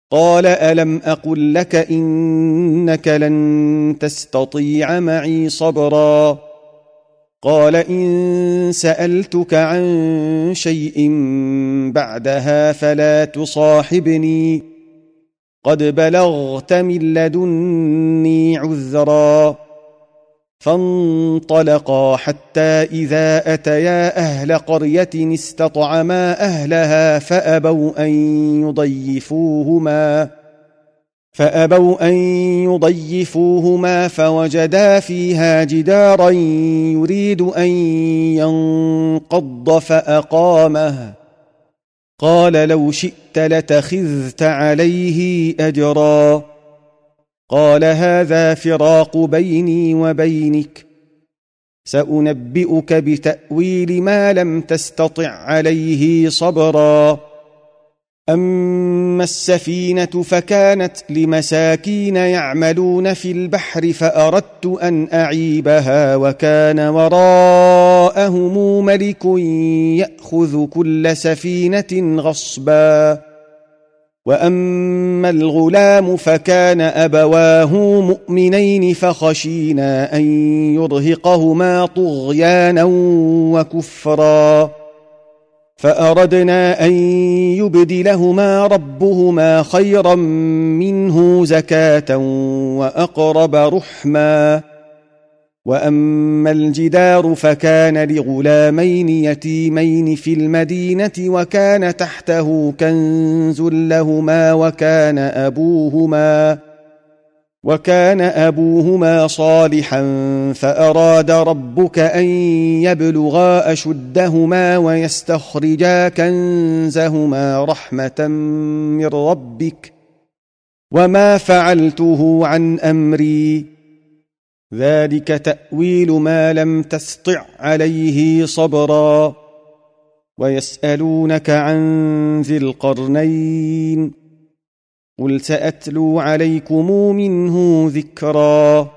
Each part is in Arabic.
قال ألم أقل لك إنك لن تستطيع معي صبرا قال إن سألتك عن شيء بعدها فلا تصاحبني قد بلغت من لدني عذرا فانطلقا حتى إذا أتيا أهل قرية استطعما أهلها فأبوا أن يضيفوهما فوجدا فيها جدارا يريد أن ينقض فأقامه قال لو شئت لاتخذت عليه أجرا قال هذا فراق بيني وبينك سأنبئك بتأويل ما لم تستطع عليه صبرا أما السفينة فكانت لمساكين يعملون في البحر فأردت أن أعيبها وكان وراءهم ملك يأخذ كل سفينة غصبا وأما الغلام فكان أبواه مؤمنين فخشينا أن يرهقهما طغيانا وكفرا فأردنا أن يبدلهما ربهما خيرا منه زكاة وأقرب رحما وأما الجدار فكان لغلامين يتيمين في المدينة وكان تحته كنز لهما وكان أبوهما صالحا فأراد ربك أن يبلغا أشدهما ويستخرجا كنزهما رحمة من ربك وما فعلته عن أمري ذلك تأويل ما لم تسطع عليه صبرا ويسألونك عن ذي القرنين قل سأتلو عليكم منه ذكرا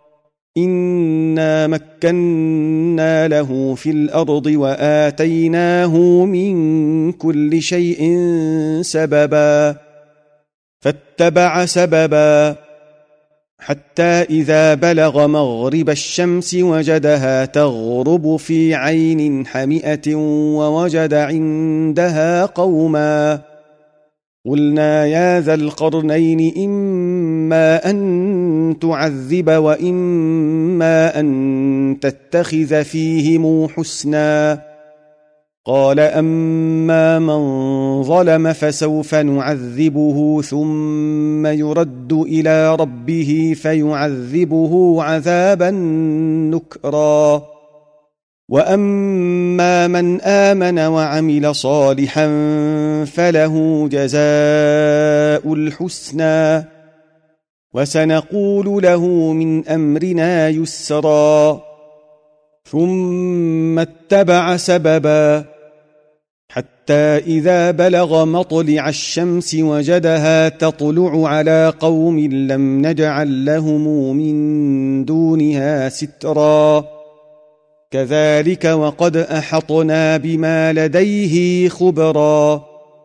إنا مكنا له في الأرض وآتيناه من كل شيء سببا فاتبع سببا حتى إذا بلغ مغرب الشمس وجدها تغرب في عين حمئة ووجد عندها قوما قلنا يا ذا القرنين إما أن تعذب وإما أن تتخذ فيهم حسنا قال أما من ظلم فسوف نعذبه ثم يرد إلى ربه فيعذبه عذابا نكرا وأما من آمن وعمل صالحا فله جزاء الحسنى وسنقول له من أمرنا يسرا ثم اتبع سببا حتى إذا بلغ مطلع الشمس وجدها تطلع على قوم لم نجعل لهم من دونها سترا كذلك وقد أحطنا بما لديه خبرا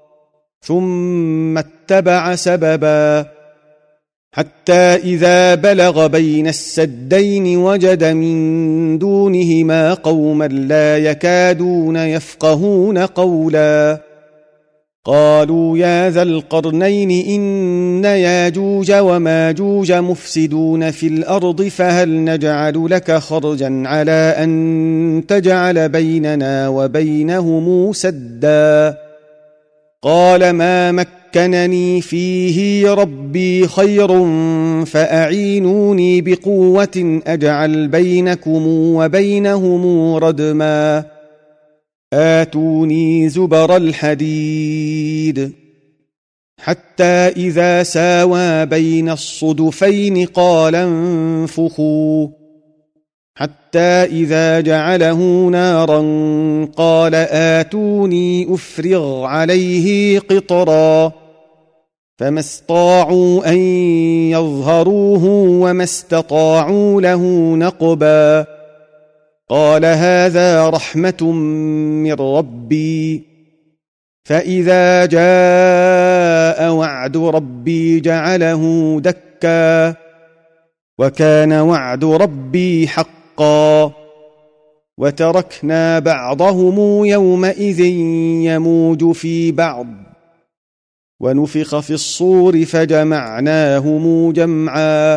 ثم اتبع سببا حتى إذا بلغ بين السدين وجد من دونهما قوما لا يكادون يفقهون قولا قالوا يا ذا القرنين إن ياجوج وماجوج مفسدون في الأرض فهل نجعل لك خرجا على أن تجعل بيننا وبينهم سدا قال ما مكنني فيه ربي خير فأعينوني بقوة أجعل بينكم وبينهم ردما آتوني زبر الحديد حتى إذا ساوى بين الصدفين قال انفخوا حتى إذا جعله نارا قال آتوني أفرغ عليه قطرا فما استطاعوا أن يظهروه وما استطاعوا له نقبا قال هذا رحمة من ربي فإذا جاء وعد ربي جعله دكا وكان وعد ربي حقا وتركنا بعضهم يومئذ يموج في بعض ونفخ في الصور فجمعناهم جمعا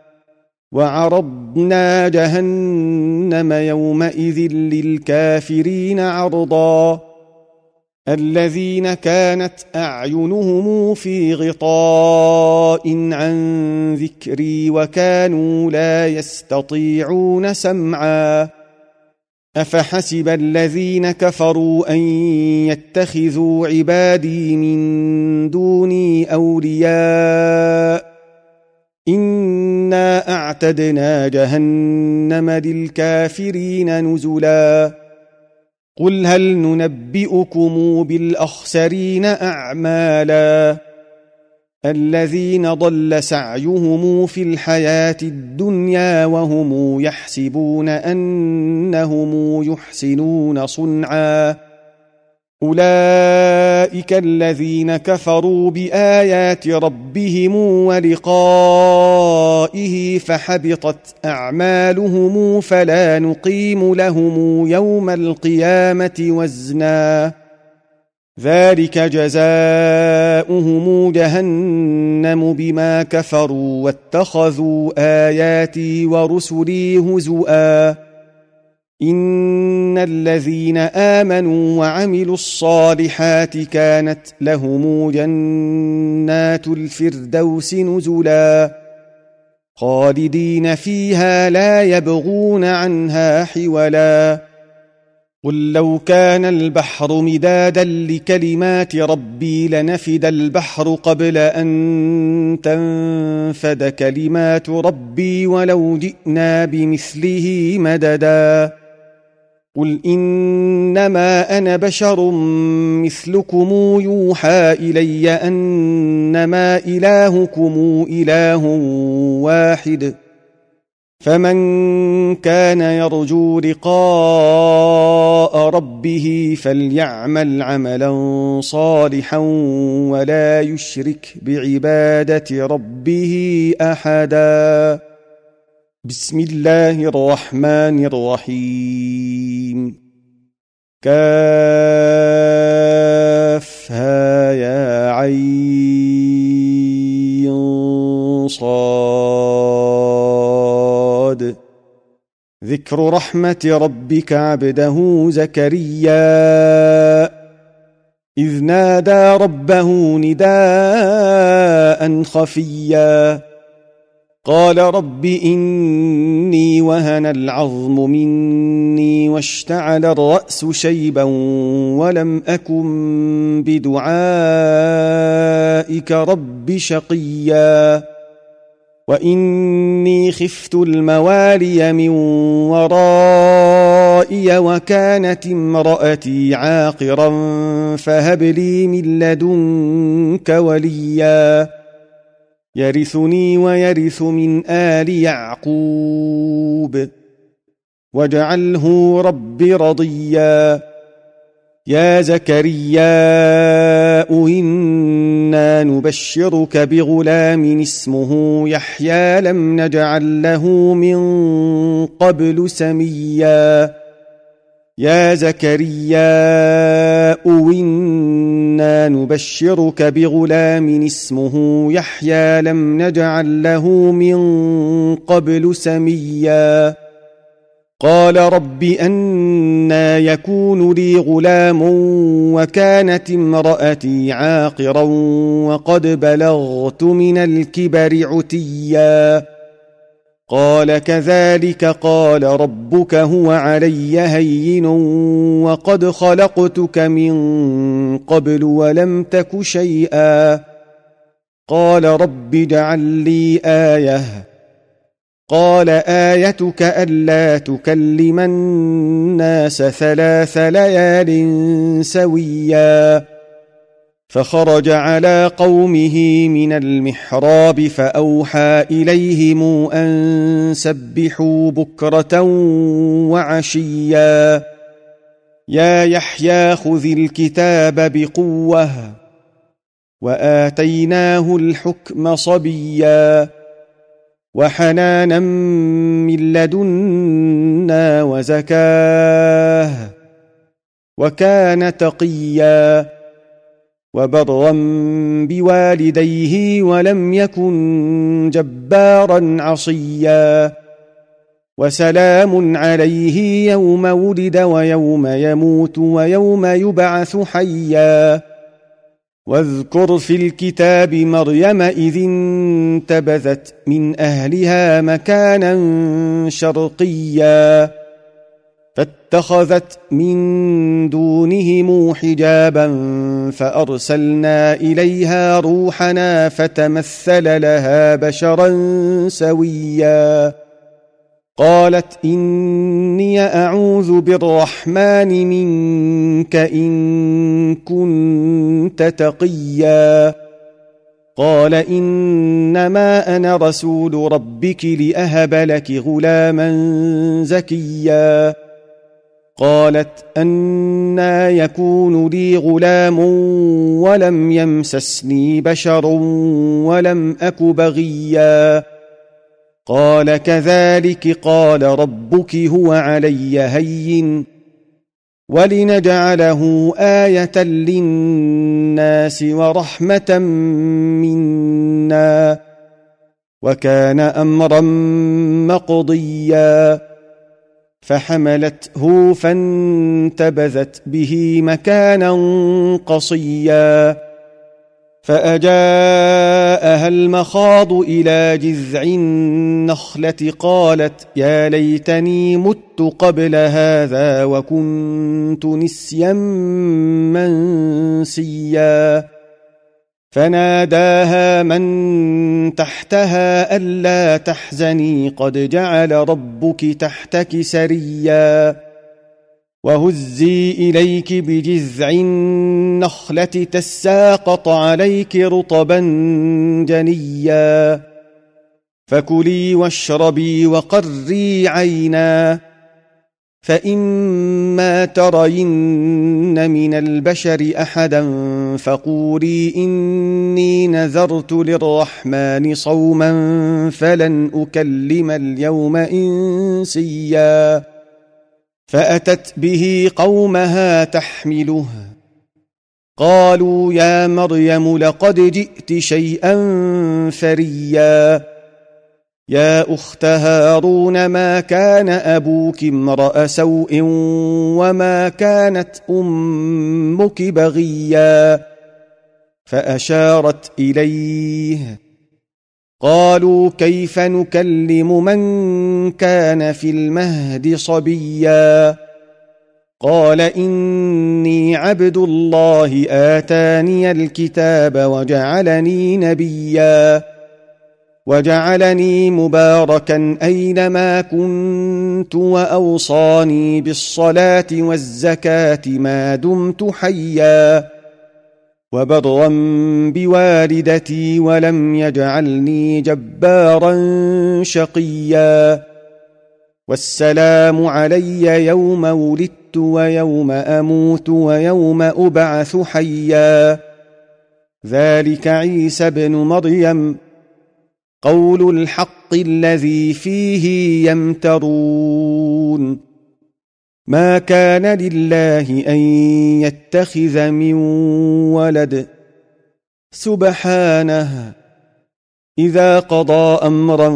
وعرضنا جهنم يومئذ للكافرين عرضا الذين كانت أعينهم في غطاء عن ذكري وكانوا لا يستطيعون سمعا أفحسب الذين كفروا أن يتخذوا عبادي من دوني أولياء إنا أعتدنا جهنم للكافرين نزلا قل هل ننبئكم بالأخسرين أعمالا الذين ضل سعيهم في الحياة الدنيا وهم يحسبون أنهم يحسنون صنعا أولئك الذين كفروا بآيات ربهم ولقائه فحبطت أعمالهم فلا نقيم لهم يوم القيامة وزنا ذلك جزاؤهم جهنم بما كفروا واتخذوا آياتي ورسلي هزؤا إن الذين آمنوا وعملوا الصالحات كانت لهم جنات الفردوس نزلا خالدين فيها لا يبغون عنها حولا قل لو كان البحر مدادا لكلمات ربي لنفد البحر قبل أن تنفد كلمات ربي ولو جئنا بمثله مددا قل إنما أنا بشر مثلكم يوحى إلي أنما إلهكم إله واحد فمن كان يرجو لقاء ربه فليعمل عملا صالحا ولا يشرك بعبادة ربه أحدا بسم الله الرحمن الرحيم كافها يا عين صاد ذكر رحمة ربك عبده زكريا إذ نادى ربه نداء خفيا قال رب إني وهن العظم مني واشتعل الرأس شيبا ولم أكن بدعائك رب شقيا وإني خفت الموالي من ورائي وكانت امرأتي عاقرا فهب لي من لدنك وليا يرثني ويرث من آل يعقوب واجعله رب رضيا يا زكريا إنا نبشرك بغلام اسمه يحيى لم نجعل له من قبل سميا يا زكريا إنا نبشرك بغلام اسمه يحيى لم نجعل له من قبل سميا قال رب أنى يكون لي غلام وكانت امرأتي عاقرا وقد بلغت من الكبر عتيا قال كذلك قال ربك هو علي هين وقد خلقتك من قبل ولم تك شيئا قال رب اجعل لي آية قال آيتك ألا تكلم الناس 3 ليال سويا فخرج على قومه من المحراب فأوحى إليهم أن سبحوا بكرة وعشيا يا يحيى خذ الكتاب بقوة وآتيناه الحكم صبيا وحنانا من لدنا وزكاه وكان تقيا وبرا بوالديه ولم يكن جبارا عصيا وسلام عليه يوم ولد ويوم يموت ويوم يبعث حيا واذكر في الكتاب مريم إذ انتبذت من أهلها مكانا شرقيا فاتخذت من دونهم حجابا فأرسلنا إليها روحنا فتمثل لها بشرا سويا قالت إني أعوذ بالرحمن منك إن كنت تقيا قال إنما أنا رسول ربك لأهب لك غلاما زكيا قالت أنى يكون لي غلام ولم يمسسني بشر ولم أك بغيا قال كذلك قال ربك هو علي هين ولنجعله آية للناس ورحمة منا وكان أمرا مقضيا فحملته فانتبذت به مكانا قصيا فأجاءها المخاض إلى جذع النخلة قالت يا ليتني مت قبل هذا وكنت نسيا منسيا فناداها من تحتها ألا تحزني قد جعل ربك تحتك سريا وهزي إليك بجذع النخلة تساقط عليك رطبا جنيا فكلي واشربي وقري عينا فإما ترين من البشر أحدا فقولي إني نذرت للرحمن صوما فلن أكلم اليوم إنسيا فأتت به قومها تحمله قالوا يا مريم لقد جئت شيئا فريا يا أخت هارون ما كان أبوك امرأ سوء وما كانت أمك بغيا فأشارت إليه قالوا كيف نكلم من كان في المهد صبيا قال إني عبد الله آتاني الكتاب وجعلني نبيا وجعلني مباركا أينما كنت وأوصاني بالصلاة والزكاة ما دمت حيا وبرا بوالدتي ولم يجعلني جبارا شقيا والسلام علي يوم ولدت ويوم أموت ويوم أبعث حيا ذلك عيسى ابن مريم قول الحق الذي فيه يمترون ما كان لله أن يتخذ من ولد سبحانه إذا قضى أمرا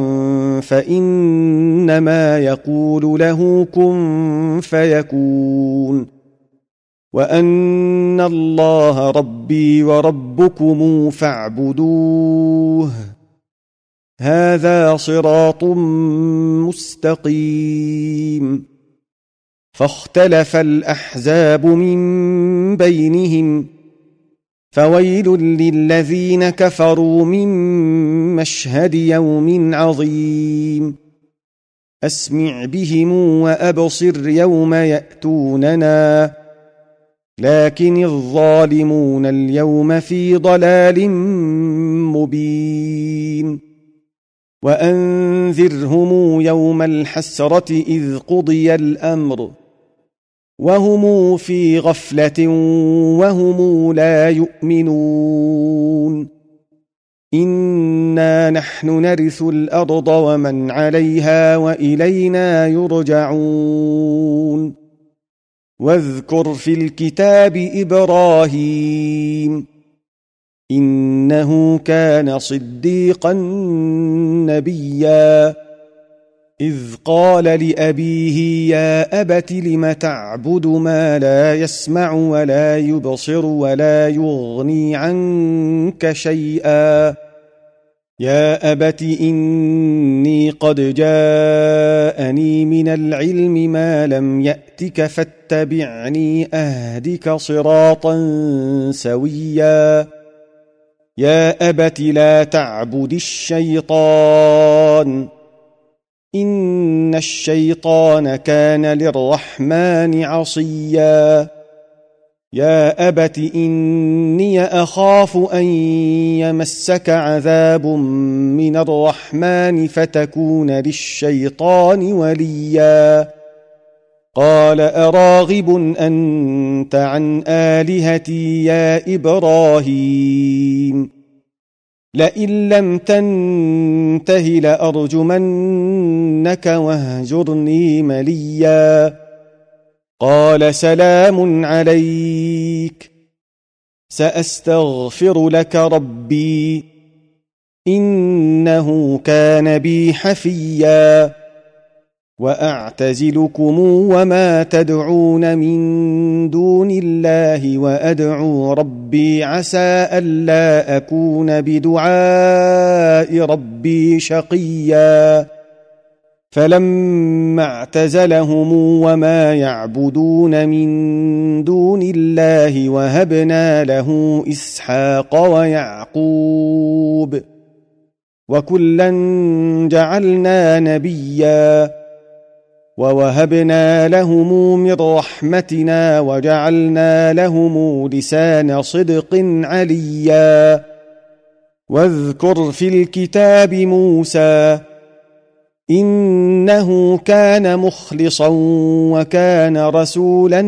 فإنما يقول له كن فيكون وأن الله ربي وربكم فاعبدوه هذا صراط مستقيم فاختلف الأحزاب من بينهم فويل للذين كفروا من مشهد يوم عظيم أسمع بهم وأبصر يوم يأتوننا لكن الظالمون اليوم في ضلال مبين وأنذرهم يوم الحسرة إذ قضي الأمر وهم في غفلة وهم لا يؤمنون إنا نحن نرث الأرض ومن عليها وإلينا يرجعون واذكر في الكتاب إبراهيم إنه كان صديقا نبيا إذ قال لأبيه يا أبت لم تعبد ما لا يسمع ولا يبصر ولا يغني عنك شيئا يا أبت إني قد جاءني من العلم ما لم يأتك فاتبعني أهدك صراطا سويا يا أبت لا تعبد الشيطان إن الشيطان كان للرحمن عصيا يا أبت إني أخاف أن يمسك عذاب من الرحمن فتكون للشيطان وليا قال أراغب أنت عن آلهتي يا إبراهيم لئن لم تنته لأرجمنك واهجرني مليا قال سلام عليك سأستغفر لك ربي إنه كان بي حفيا وأعتزلكم وما تدعون من دون الله وأدعو ربي عسى ألا أكون بدعاء ربي شقيا فلما اعتزلهم وما يعبدون من دون الله وهبنا له إسحاق ويعقوب وكلا جعلنا نبيا ووهبنا لهم من رحمتنا وجعلنا لهم لسان صدق عليا واذكر في الكتاب موسى إنه كان مخلصا وكان رسولا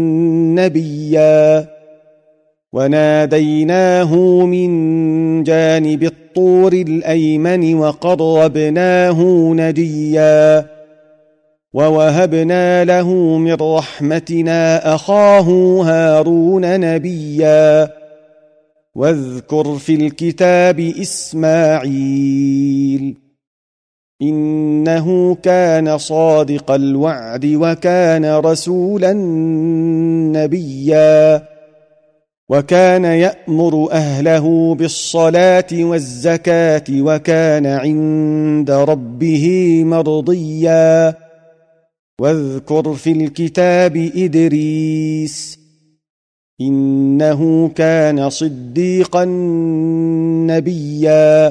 نبيا وناديناه من جانب الطور الأيمن وقربناه نجيا ووهبنا له من رحمتنا أخاه هارون نبيا واذكر في الكتاب إسماعيل إنه كان صادق الوعد وكان رسولا نبيا وكان يأمر أهله بالصلاة والزكاة وكان عند ربه مرضيا واذكر في الكتاب إدريس إنه كان صديقا نبيا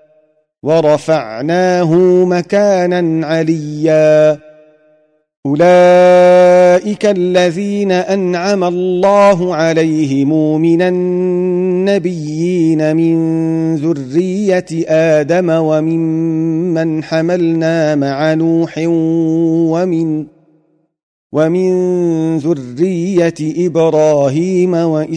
ورفعناه مكانا عليا أولئك الذين أنعم الله عليهم من النبيين من ذرية آدم وممن حملنا مع نوح ومن ذرية إبراهيم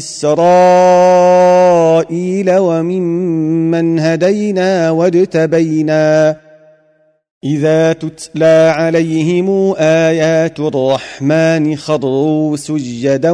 وإسرائيل وممن هدينا واجتبينا إذا تتلى عليهم آيات الرحمن خروا سجدا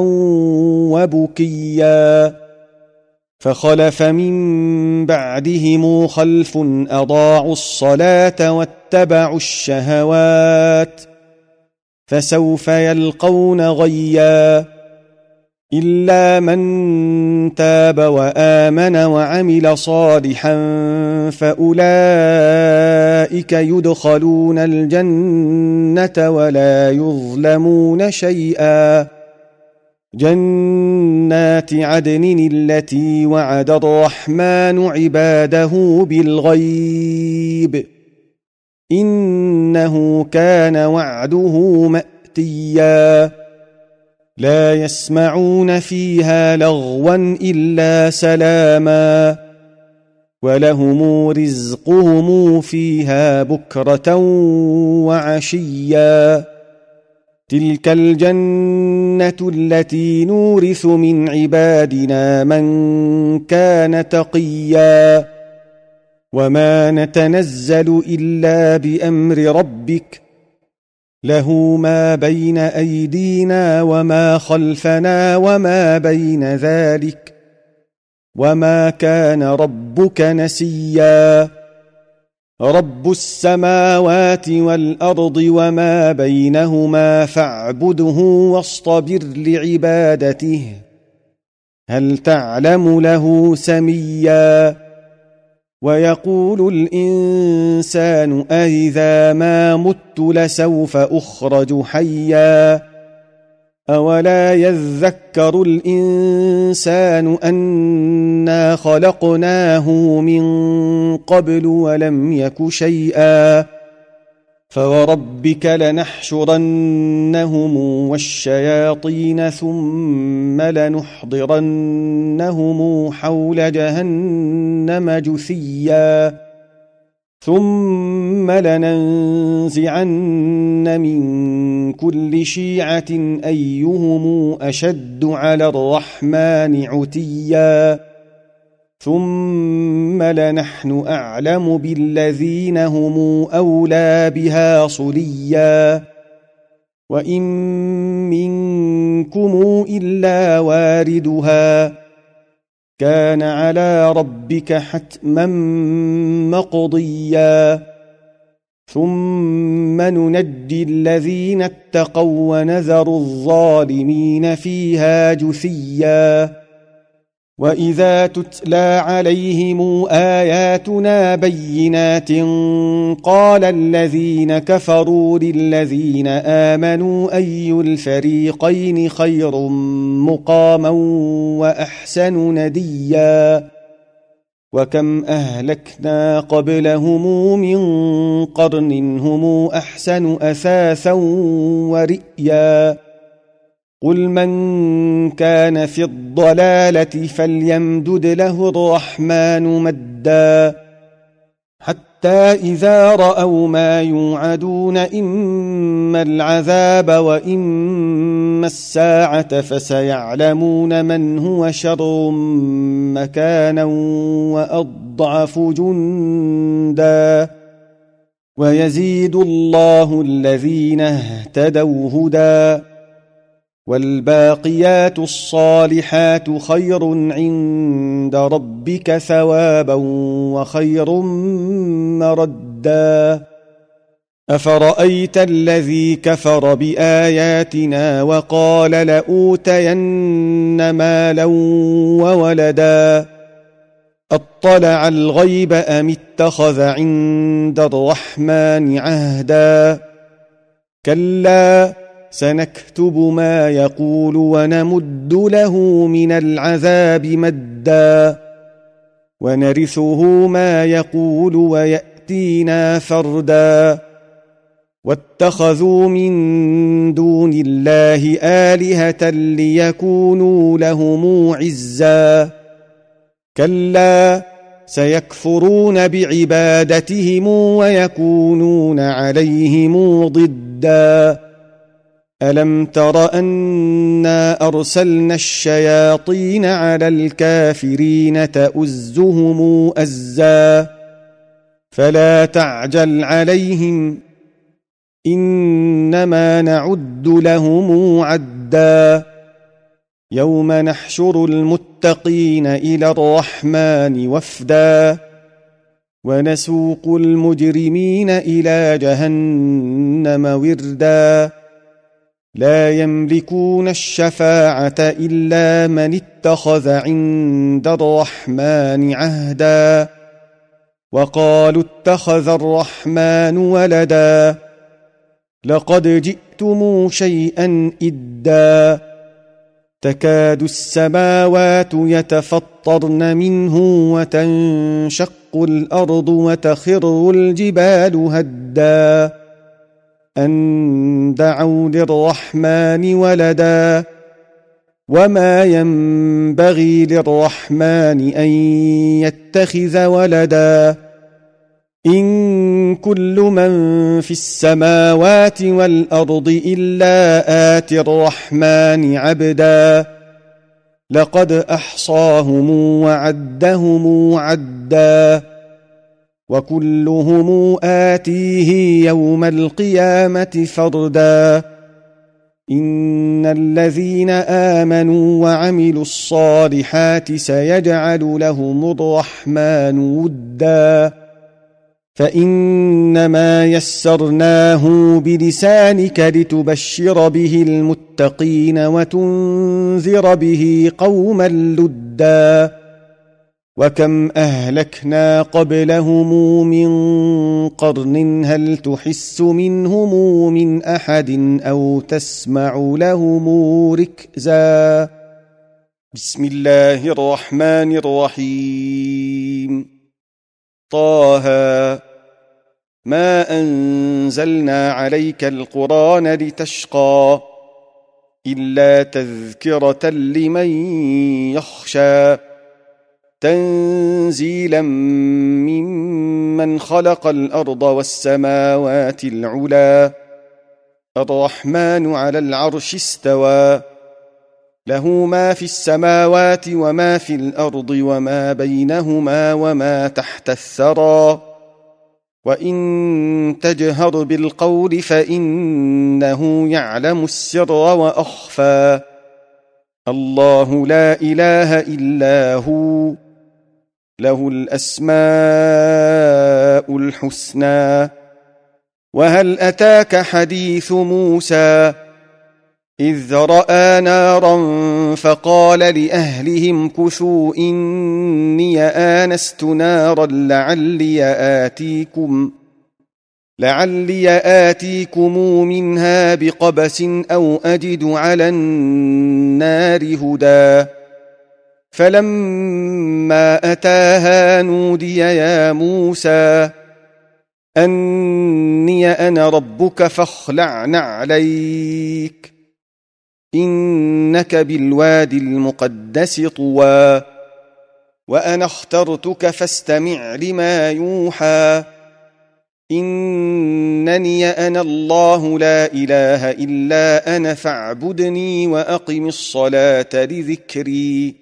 وبكيا فخلف من بعدهم خلف أضاعوا الصلاة واتبعوا الشهوات فسوف يلقون غيا إلا من تاب وآمن وعمل صالحا فأولئك يدخلون الجنة ولا يظلمون شيئا جنات عدن التي وعد الرحمن عباده بالغيب إنه كان وعده مأتيا لا يسمعون فيها لغوا إلا سلاما ولهم رزقهم فيها بكرة وعشيا تلك الجنة التي نورث من عبادنا من كان تقيا وما نتنزل إلا بأمر ربك له ما بين أيدينا وما خلفنا وما بين ذلك وما كان ربك نسيا رب السماوات والأرض وما بينهما فاعبده واصطبر لعبادته هل تعلم له سميا ويقول الإنسان أإذا ما مت لسوف أخرج حيا أولا يذكر الإنسان أنا خلقناه من قبل ولم يك شيئا فوربك لنحشرنهم والشياطين ثم لنحضرنهم حول جهنم جثيا ثم لننزعن من كل شيعة أيهم أشد على الرحمن عتيا ثم لنحن أعلم بالذين هم أولى بها صليا وإن منكم إلا واردها كان على ربك حتما مقضيا ثم ننجي الذين اتقوا ونذر الظالمين فيها جثيا وإذا تتلى عليهم آياتنا بينات قال الذين كفروا للذين آمنوا أي الفريقين خير مقاما وأحسن نديا وكم أهلكنا قبلهم من قرن هم أحسن أثاثا ورئيا قل من كان في الضلالة فليمدد له الرحمن مدا حتى إذا رأوا ما يوعدون إما العذاب وإما الساعة فسيعلمون من هو شر مكانا وأضعف جندا ويزيد الله الذين اهتدوا هدى والباقيات الصالحات خير عند ربك ثوابا وخير مردا أفرأيت الذي كفر بآياتنا وقال لأوتين مالا وولدا أطلع الغيب أم اتخذ عند الرحمن عهدا كلا سنكتب ما يقول ونمد له من العذاب مدا ونرثه ما يقول ويأتينا فردا واتخذوا من دون الله آلهة ليكونوا لهم عزا كلا سيكفرون بعبادتهم ويكونون عليهم ضدا ألم تر أنا أرسلنا الشياطين على الكافرين تؤزهم أزا فلا تعجل عليهم إنما نعد لهم عدا يوم نحشر المتقين إلى الرحمن وفدا ونسوق المجرمين إلى جهنم وردا لا يملكون الشفاعة إلا من اتخذ عند الرحمن عهدا وقالوا اتخذ الرحمن ولدا لقد جئتم شيئا إدا تكاد السماوات يتفطرن منه وتنشق الأرض وتخر الجبال هدا أن دعوا للرحمن ولدا وما ينبغي للرحمن أن يتخذ ولدا إن كل من في السماوات والأرض إلا آتي الرحمن عبدا لقد أحصاهم وعدهم عدا وكلهم آتيه يوم القيامة فردا إن الذين آمنوا وعملوا الصالحات سيجعل لهم الرحمن ودا فإنما يسرناه بلسانك لتبشر به المتقين وتنذر به قوما لدا وكم أهلكنا قبلهم من قرن هل تحس منهم من أحد أو تسمع لهم ركزا بسم الله الرحمن الرحيم طه ما أنزلنا عليك القرآن لتشقى إلا تذكرة لمن يخشى تنزيلا ممن خلق الأرض والسماوات العلى الرحمن على العرش استوى له ما في السماوات وما في الأرض وما بينهما وما تحت الثرى وإن تجهر بالقول فإنه يعلم السر وأخفى الله لا إله إلا هو له الأسماء الحسنى وهل أتاك حديث موسى إذ رأى نارا فقال لأهلهم كثوا إني آنست نارا لعلي آتيكم منها بقبس أو أجد على النار هدى فلما أتاها نودي يا موسى أني أنا ربك فاخلع نعليك إنك بالوادي المقدس طوى وأنا اخترتك فاستمع لما يوحى إنني أنا الله لا إله إلا أنا فاعبدني وأقم الصلاة لذكري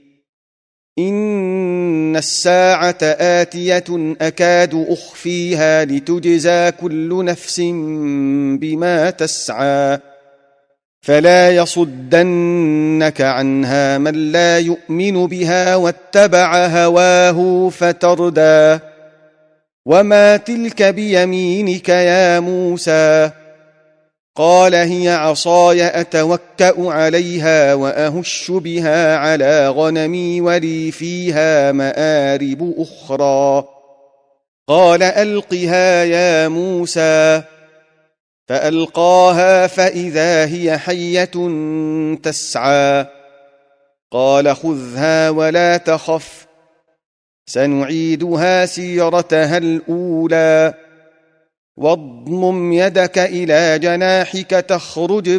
إن الساعة آتية أكاد أخفيها لتجزى كل نفس بما تسعى فلا يصدنك عنها من لا يؤمن بها واتبع هواه فتردى وما تلك بيمينك يا موسى قال هي عصاي أتوكأ عليها وأهش بها على غنمي ولي فيها مآرب أخرى قال ألقها يا موسى فألقاها فإذا هي حية تسعى قال خذها ولا تخف سنعيدها سيرتها الأولى واضمم يدك إلى جناحك تخرج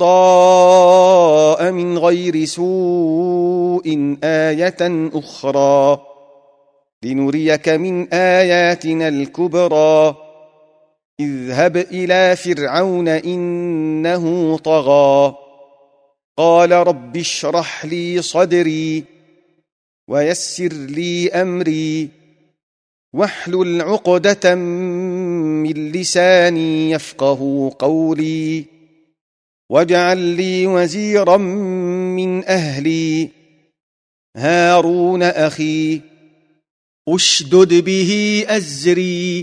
بيضاء من غير سوء آية أخرى لنريك من آياتنا الكبرى اذهب إلى فرعون إنه طغى قال رب اشرح لي صدري ويسر لي أمري واحلل عقدة من لساني يفقه قولي واجعل لي وزيرا من أهلي هارون أخي أشدد به أزري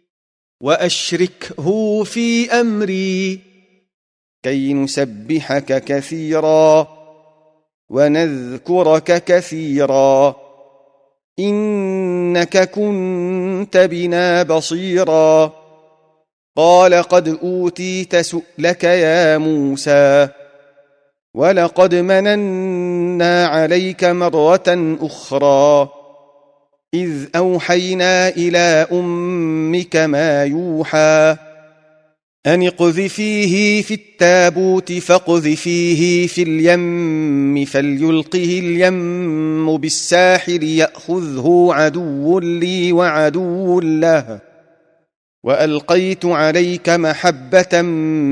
وأشركه في أمري كي نسبحك كثيرا ونذكرك كثيرا إنك كنت بنا بصيرا قال قد أوتيت سؤلك يا موسى ولقد مننا عليك مرة أخرى إذ أوحينا إلى أمك ما يوحى أن اقذفيه في التابوت فاقذفيه في اليم فليلقه اليم بالساحل يأخذه عدو لي وعدو له وألقيت عليك محبة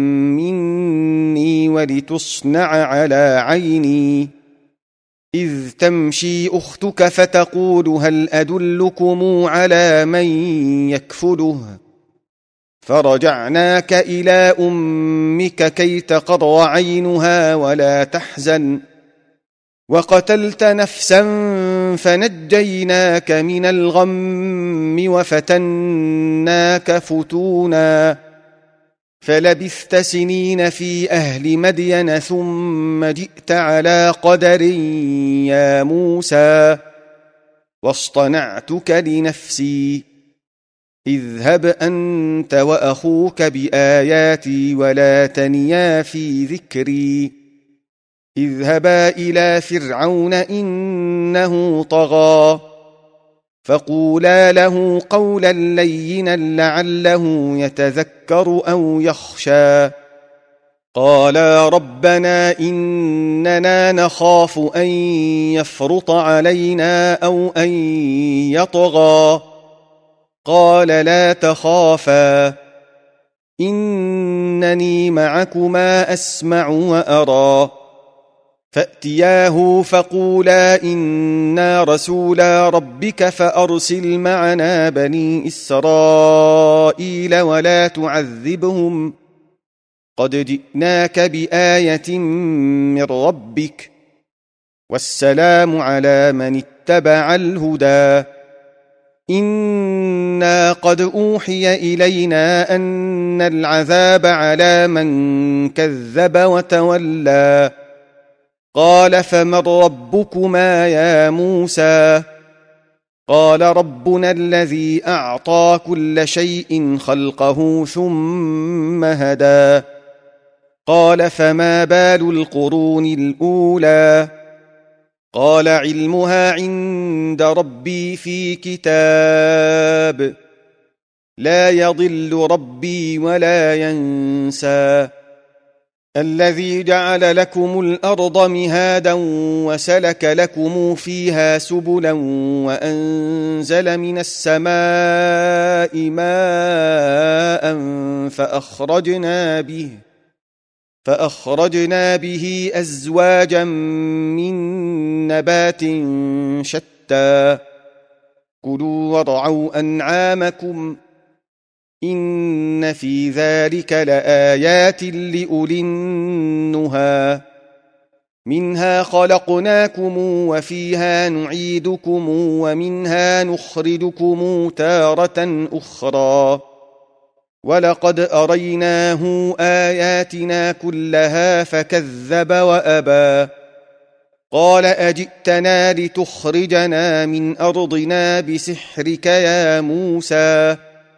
مني ولتصنع على عيني إذ تمشي أختك فتقول هل أدلكم على من يكفله فرجعناك إلى أمك كي تقر عينها ولا تحزن وقتلت نفسا فنجيناك من الغم وفتناك فتونا فلبثت سنين في أهل مدين ثم جئت على قدر يا موسى واصطنعتك لنفسي اذهب أنت وأخوك بآياتي ولا تنيا في ذكري اذهبا إلى فرعون إنه طغى فقولا له قولا لينا لعله يتذكر أو يخشى قالا ربنا إننا نخاف أن يفرط علينا أو أن يطغى قال لا تخافا إنني معكما أسمع وأرى فأتياه فقولا إنا رسولا ربك فأرسل معنا بني إسرائيل ولا تعذبهم قد جئناك بآية من ربك والسلام على من اتبع الهدى إنا قد أوحي إلينا أن العذاب على من كذب وتولى قال فمن ربكما يا موسى قال ربنا الذي أعطى كل شيء خلقه ثم هدى قال فما بال القرون الأولى قال علمها عند ربي في كتاب لا يضل ربي ولا ينسى الذي جعل لكم الأرض مهادا وسلك لكم فيها سبلا وأنزل من السماء ماء فأخرجنا به أزواجا من نبات شتى كلوا وارعوا أنعامكم إن في ذلك لآيات لأولي النهى منها خلقناكم وفيها نعيدكم ومنها نخرجكم تارة أخرى ولقد أريناه آياتنا كلها فكذب وأبى قال أجئتنا لتخرجنا من أرضنا بسحرك يا موسى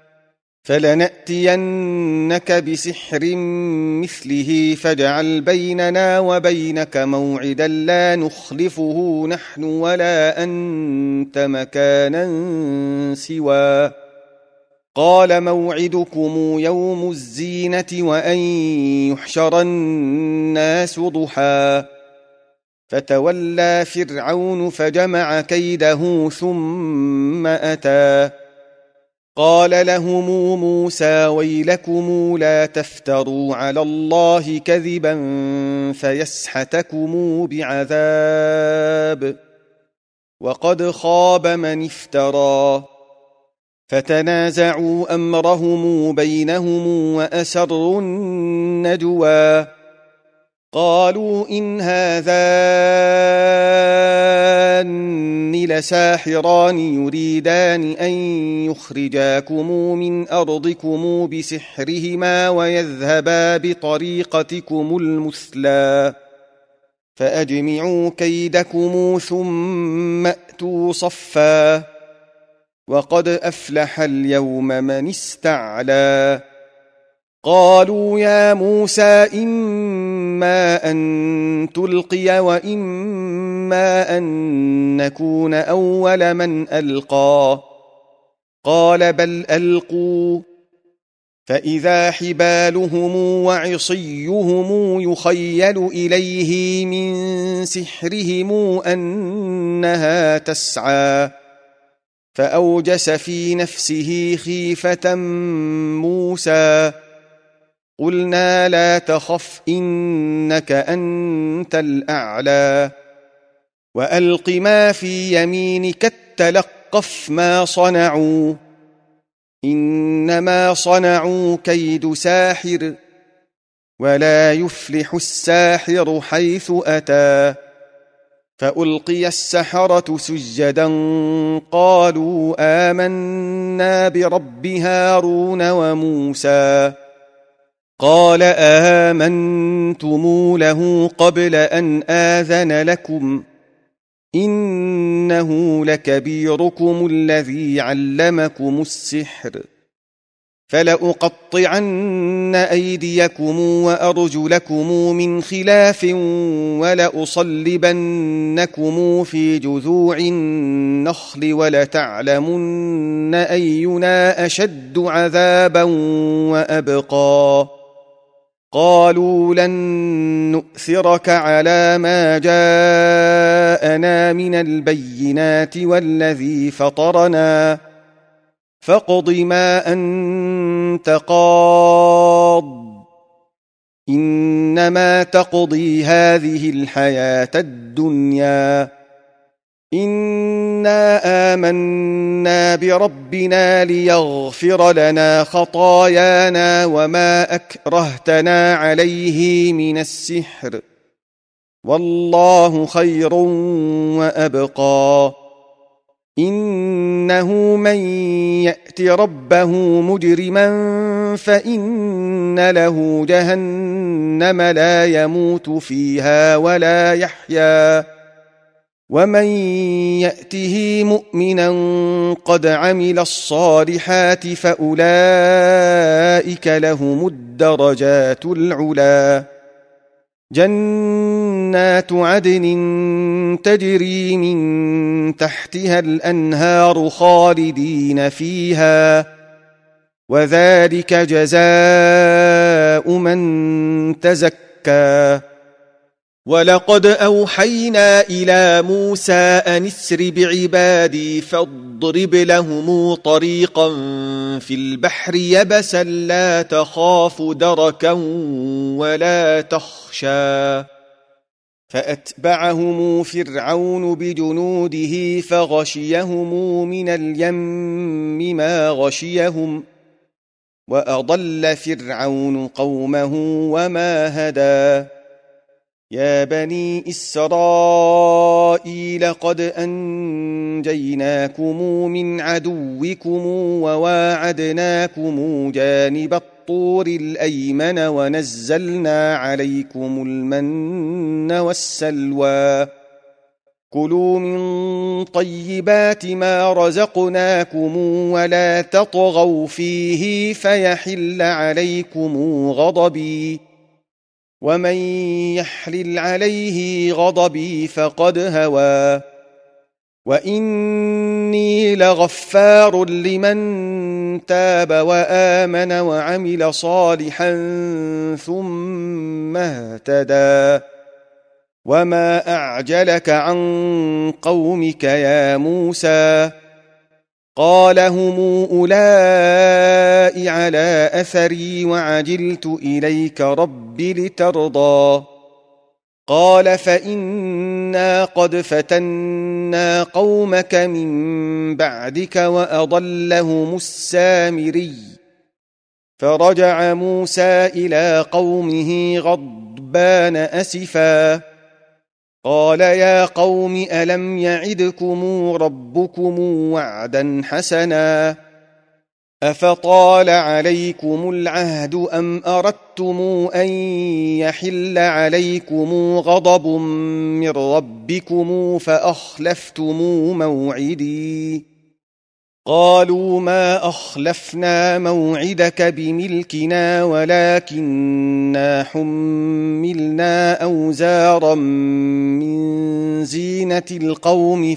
فلنأتينك بسحر مثله فاجعل بيننا وبينك موعدا لا نخلفه نحن ولا أنت مكانا سوى قال موعدكم يوم الزينة وأن يحشر الناس ضحى فتولى فرعون فجمع كيده ثم أتى قال لهم موسى ويلكم لا تفتروا على الله كذبا فيسحتكم بعذاب وقد خاب من افترى فتنازعوا أمرهم بينهم وأسروا النجوى قالوا إن هذان لساحران يريدان أن يخرجاكم من أرضكم بسحرهما ويذهبا بطريقتكم المثلى فأجمعوا كيدكم ثم أتوا صفا وقد أفلح اليوم من استعلى قالوا يا موسى إما أن تلقي وإما أن نكون أول من ألقى قال بل ألقوا فإذا حبالهم وعصيهم يخيل إليه من سحرهم أنها تسعى فأوجس في نفسه خيفة موسى. قلنا لا تخف إنك أنت الأعلى وألق ما في يمينك تلقف ما صنعوا إنما صنعوا كيد ساحر ولا يفلح الساحر حيث أتى. فألقي السحرة سجدا قالوا آمنا برب هارون وموسى. قال آمنتم له قبل أن آذن لكم إنه لكبيركم الذي علمكم السحر فلأقطعن أيديكم وأرجلكم من خلاف ولأصلبنكم في جذوع النخل ولتعلمن أينا أشد عذابا وأبقى. قالوا لن نؤثرك على ما جاءنا من البينات والذي فطرنا فاقض ما أنت قاض إنما تقضي هذه الحياة الدنيا إنا آمنا بربنا ليغفر لنا خطايانا وما أكرهتنا عليه من السحر والله خير وأبقى. إنه من يأت ربه مجرما فإن له جهنم لا يموت فيها ولا يحيا ومن يأته مؤمنا قد عمل الصالحات فأولئك لهم الدرجات العلا. جنات عدن تجري من تحتها الأنهار خالدين فيها وذلك جزاء من تزكى. ولقد أوحينا إلى موسى أن اسر بعبادي فاضرب لهم طريقا في البحر يبسا لا تخاف دركا ولا تخشى. فأتبعهم فرعون بجنوده فغشيهم من اليم ما غشيهم وأضل فرعون قومه وما هدى. يا بني إسرائيل قد أنجيناكم من عدوكم وواعدناكم جانب الطور الأيمن ونزلنا عليكم المن والسلوى. كلوا من طيبات ما رزقناكم ولا تطغوا فيه فيحل عليكم غضبي ومن يحلل عليه غضبي فقد هوى. وإني لغفار لمن تاب وآمن وعمل صالحا ثم اهتدى. وما أعجلك عن قومك يا موسى؟ قال هم أولئك على أثري وعجلت إليك رب لترضى. قال فإنا قد فتنا قومك من بعدك وأضلهم السامري. فرجع موسى إلى قومه غضبان أسفا قال يا قوم ألم يعدكم ربكم وعدا حسنا أفطال عليكم العهد أم أردتم أن يحل عليكم غضب من ربكم فأخلفتم موعدي. قالوا ما أخلفنا موعدك بملكنا ولكننا حملنا أوزارا من زينة القوم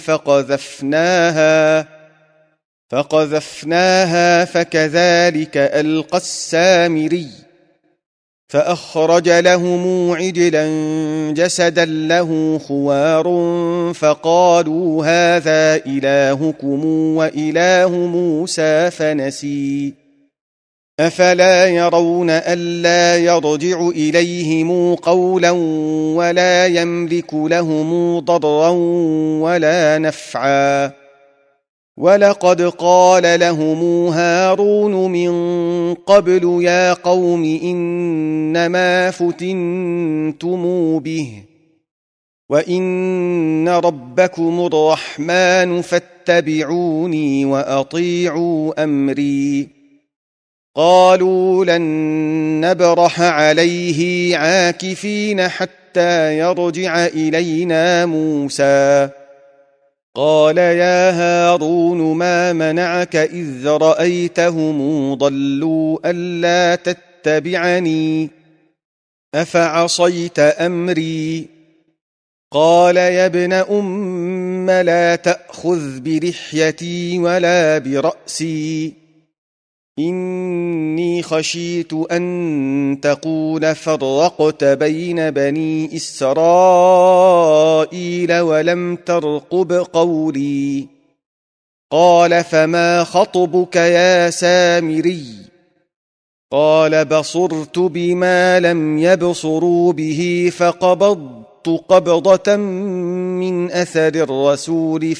فقذفناها فكذلك ألقى السامري. فأخرج لهم عجلا جسدا له خوار فقالوا هذا إلهكم وإله موسى فنسي أفلا يرون ألا يرجع إليهم قولا ولا يملك لهم ضرا ولا نفعا ولقد قال لهم هارون من قبل يا قوم إنما فتنتم به وإن ربكم الرحمن فاتبعوني وأطيعوا أمري قالوا لن نبرح عليه عاكفين حتى يرجع إلينا موسى قال يا هارون ما منعك إذ رأيتهم ضلوا ألا تتبعني أفعصيت أمري قال يا ابن أم لا تأخذ بلحيتي ولا برأسي إني خشيت أن تقول فرقت بين بني إسرائيل ولم ترقب قولي قال فما خطبك يا سامري قال بصرت بما لم يبصروا به فقبضت قبضة من أثر الرسول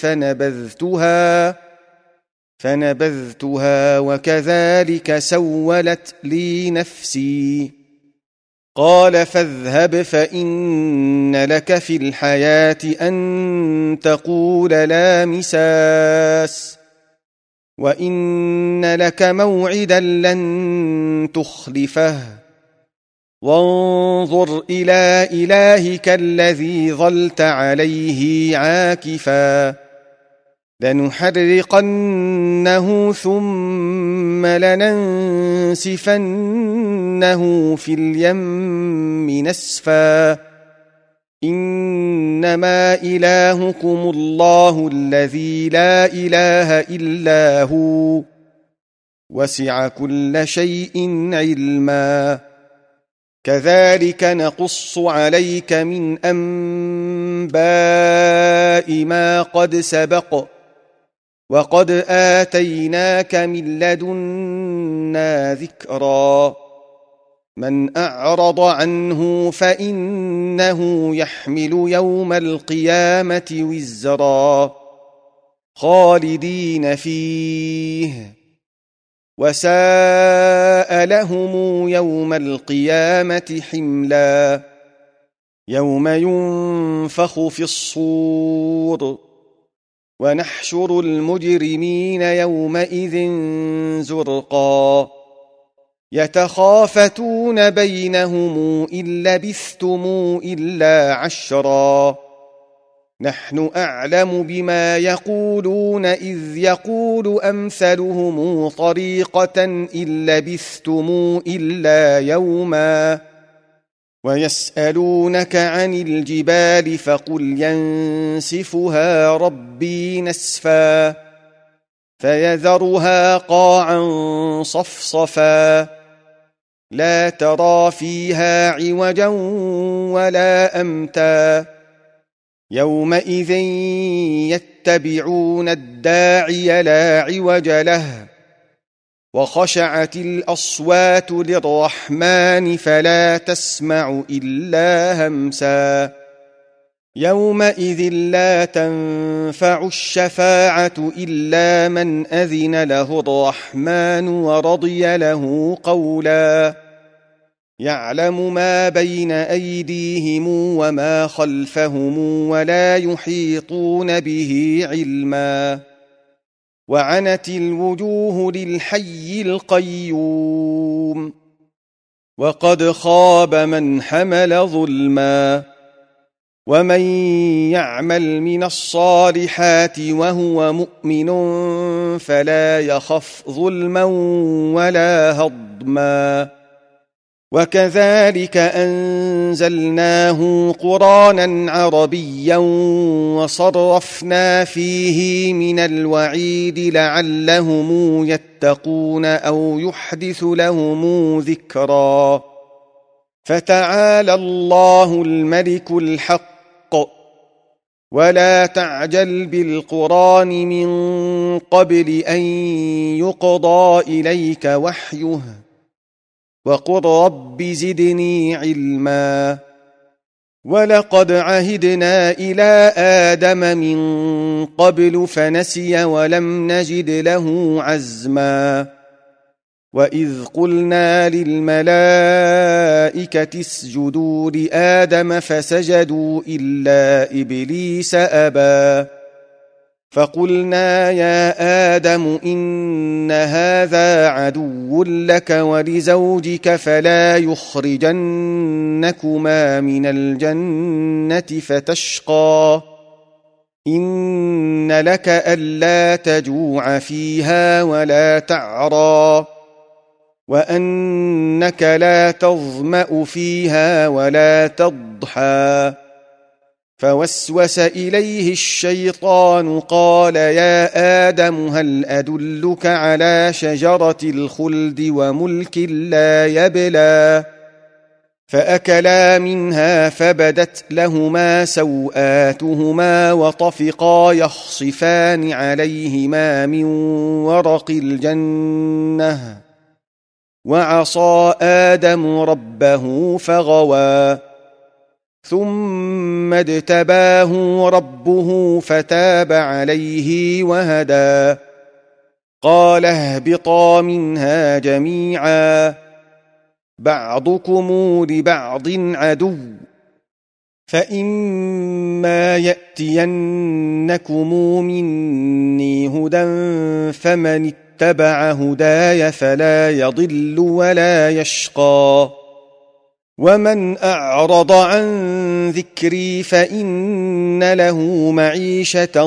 فنبذتها وكذلك سولت لي نفسي قال فاذهب فإن لك في الحياة أن تقول لا مساس وإن لك موعدا لن تخلفه وانظر إلى إلهك الذي ظلت عليه عاكفا لنحرقنه ثم لننسفنه في اليم نسفا إنما إلهكم الله الذي لا إله إلا هو وسع كل شيء علما كذلك نقص عليك من أنباء ما قد سبق وقد آتيناك من لدنا ذكرا من أعرض عنه فإنه يحمل يوم القيامة وزرا خالدين فيه وساء لهم يوم القيامة حملا يوم ينفخ في الصور ونحشر المجرمين يومئذ زرقا يتخافتون بينهم إن لبثتم إلا عشرا نحن أعلم بما يقولون إذ يقول أمثلهم طريقة إن لبثتم إلا يوما ويسألونك عن الجبال فقل ينسفها ربي نسفا فيذرها قاعا صفصفا لا ترى فيها عوجا ولا أمتا يومئذ يتبعون الداعي لا عوج له وخشعت الأصوات للرحمن فلا تسمع إلا همسا يومئذ لا تنفع الشفاعة إلا من أذن له الرحمن ورضي له قولا يعلم ما بين أيديهم وما خلفهم ولا يحيطون به علما وعنت الوجوه للحي القيوم وقد خاب من حمل ظلما ومن يعمل من الصالحات وهو مؤمن فلا يخف ظلما ولا هضما وكذلك أنزلناه قرآنا عربيا وصرفنا فيه من الوعيد لعلهم يتقون أو يحدث لهم ذكرا فتعالى الله الملك الحق ولا تعجل بالقرآن من قبل أن يقضى إليك وحيه وقل رب زدني علما ولقد عهدنا إلى آدم من قبل فنسي ولم نجد له عزما وإذ قلنا للملائكة اسجدوا لآدم فسجدوا إلا إبليس أبى فقلنا يا آدم إن هذا عدو لك ولزوجك فلا يخرجنكما من الجنة فتشقى إن لك ألا تجوع فيها ولا تعرى وأنك لا تظمأ فيها ولا تضحى فوسوس إليه الشيطان قال يا آدم هل أدلك على شجرة الخلد وملك لا يبلى فأكلا منها فبدت لهما سوآتهما وطفقا يخصفان عليهما من ورق الجنة وعصى آدم ربه فغوى ثم اجتباه ربه فتاب عليه وهدى قال اهبطا منها جميعا بعضكم لبعض عدو فإما يأتينكم مني هدى فمن اتبع هداي فلا يضل ولا يشقى ومن أعرض عن ذكري فإن له معيشة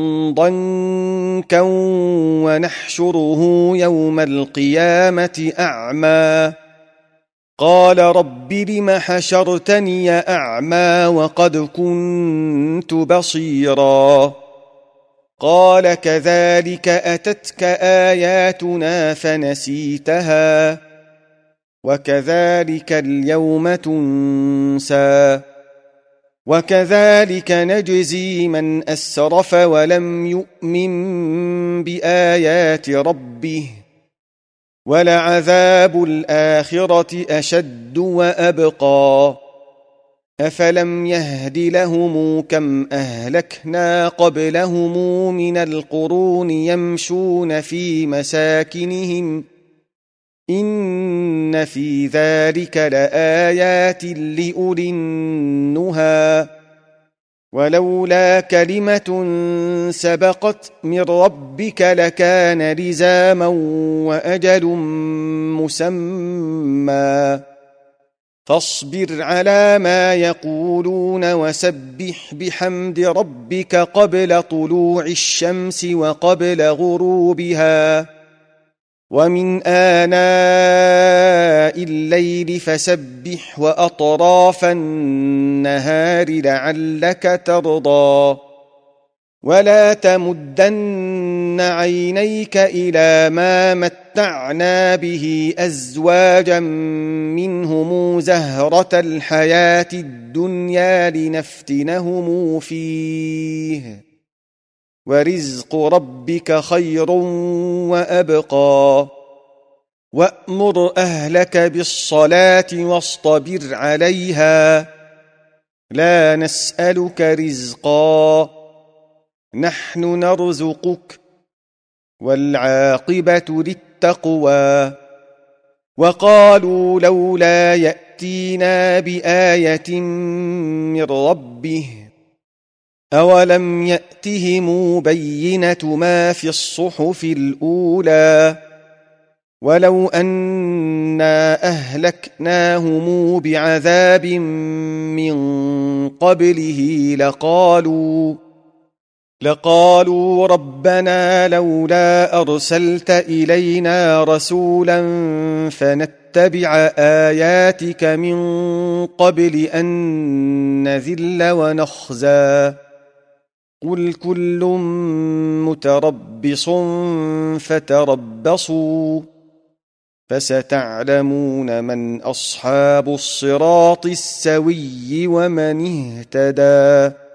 ضنكا ونحشره يوم القيامة أعمى قال رب لم حشرتني أعمى وقد كنت بصيرا قال كذلك أتتك آياتنا فنسيتها وكذلك اليوم تنسى وكذلك نجزي من أسرف ولم يؤمن بآيات ربه ولعذاب الآخرة أشد وأبقى أفلم يهد لهم كم أهلكنا قبلهم من القرون يمشون في مساكنهم إن في ذلك لآيات لأولي النهى ولولا كلمة سبقت من ربك لكان لزاما وأجل مسمى فاصبر على ما يقولون وسبح بحمد ربك قبل طلوع الشمس وقبل غروبها ومن آناء الليل فسبح وأطراف النهار لعلك ترضى ولا تمدن عينيك إلى ما متعنا به أزواجا منهم زهرة الحياة الدنيا لنفتنهم فيه ورزق ربك خير وأبقى وأمر أهلك بالصلاة واصطبر عليها لا نسألك رزقا نحن نرزقك والعاقبة للتقوى وقالوا لولا يأتينا بآية من ربه أولم يأتهم بينة ما في الصحف الأولى ولو أنا أهلكناهم بعذاب من قبله لقالوا ربنا لولا أرسلت إلينا رسولا فنتبع آياتك من قبل أن نذل ونخزى قل كل متربص فتربصوا فستعلمون من أصحاب الصراط السوي ومن اهتدى.